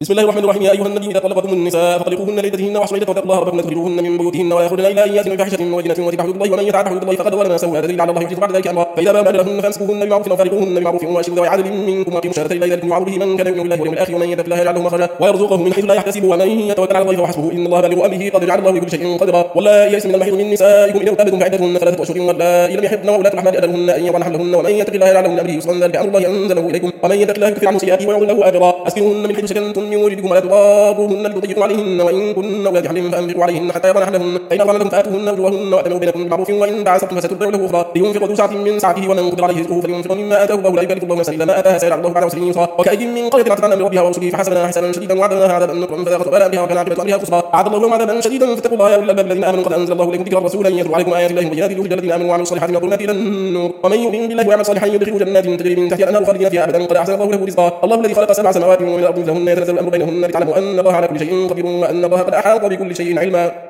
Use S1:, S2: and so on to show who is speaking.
S1: بسم الله الرحمن الرحيم. يا أيها النبي إذا طلقتم النساء فطلقوهن لعدتهن وأحصوا العدة واتقوا الله ربكم لا تخرجوهن من بيوتهن ولا يخرجن إلا أن يأتين بفاحشة مبينة وتلك حدود الله ومن يتعد حدود الله فقد ظلم نفسه هذا دليل على الله يحدث بعد ذلك أمرا. فإذا بان لهن فامسكوهن بمعروف وفارقوهن بمعروف وأشهدوا ذوي عدل منكم وأقيموا الشهادة لله ذلكم يوعظ به من كان يؤمن بالله واليوم الآخر ومن يتق الله يجعل له مخرجا ويرزقه من حيث لا يحتسب ومن يتوكل على الله فهو حسبه إن الله بالغ أمره قد جعل الله بكل شيء قدرا. واللائي يئسن من المحيض من نسائكم إن ارتبتم فعدتهن 3 أشهر واللائي لم يحضن وأولاة الأحمال أجلهن أن يضعن حملهن ومن يتق الله يجعل له من أمره يسرا ذلك أمر الله أنزله إليكم ومن يتق الله يكفر عنه سيئاته ويعظم له أجرا. أسكنوهن من حيث سكنتم من وجدكم ولا تضاروهن لتضيقوا عليهن وإن كن أولاد حمل فأنفقوا عليهن حتى يضعن حملهن فإن أرضعن لكم فآتوهن أجورهن وأتمروا بينكم بالمعروف وإن تعسرتم فسترضع له أخرى لينفق ذو سعة من سعته ومن قدر عليه رزقه فلينفق مما آتاه الله لا يكلف الله نفسا إلا ما آتاها سيجعل الله بعد عسر يسرا. وكأي من قرية عتت عن أمر ربها ورسله فحسبناها حسابا شديدا وعذبناها عذابا نكرا فذاقت وبال أمرها وكان عاقبة أمرها قصرا. أعد الله لهم عذابا شديدا فاتقوا الله يا أولي الألباب الذين آمنوا قد أنزل الله إليكم ذكرا رسولا يتلو عليكم آيات الله مبينات ليخرج الذين آمنوا وعملوا الصالحات من الظلمات إلى النور ومن يؤمن بالله ويعمل صالحا يدخله جنات تجري من تحتها الأنهار خالدين فيها أبدا قد أحسن الله له رزقا. الله الذي خلق 7 سماوات ومن الأرض مثلهن يتنزل الأمر بينهن لتعلموا أن الله على كل شيء قدير وأن الله قد أحاط بكل شيء علما.